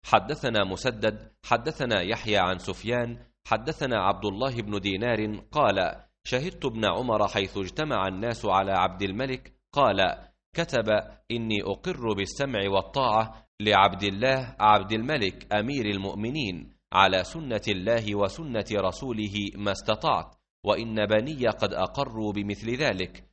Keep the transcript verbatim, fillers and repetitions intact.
حدثنا مسدد حدثنا يحيى عن سفيان حدثنا عبد الله بن دينار قال شهدت ابن عمر حيث اجتمع الناس على عبد الملك قال كتب إني أقر بالسمع والطاعة لعبد الله عبد الملك أمير المؤمنين على سنة الله وسنة رسوله ما استطعت، وإن بني قد أقروا بمثل ذلك،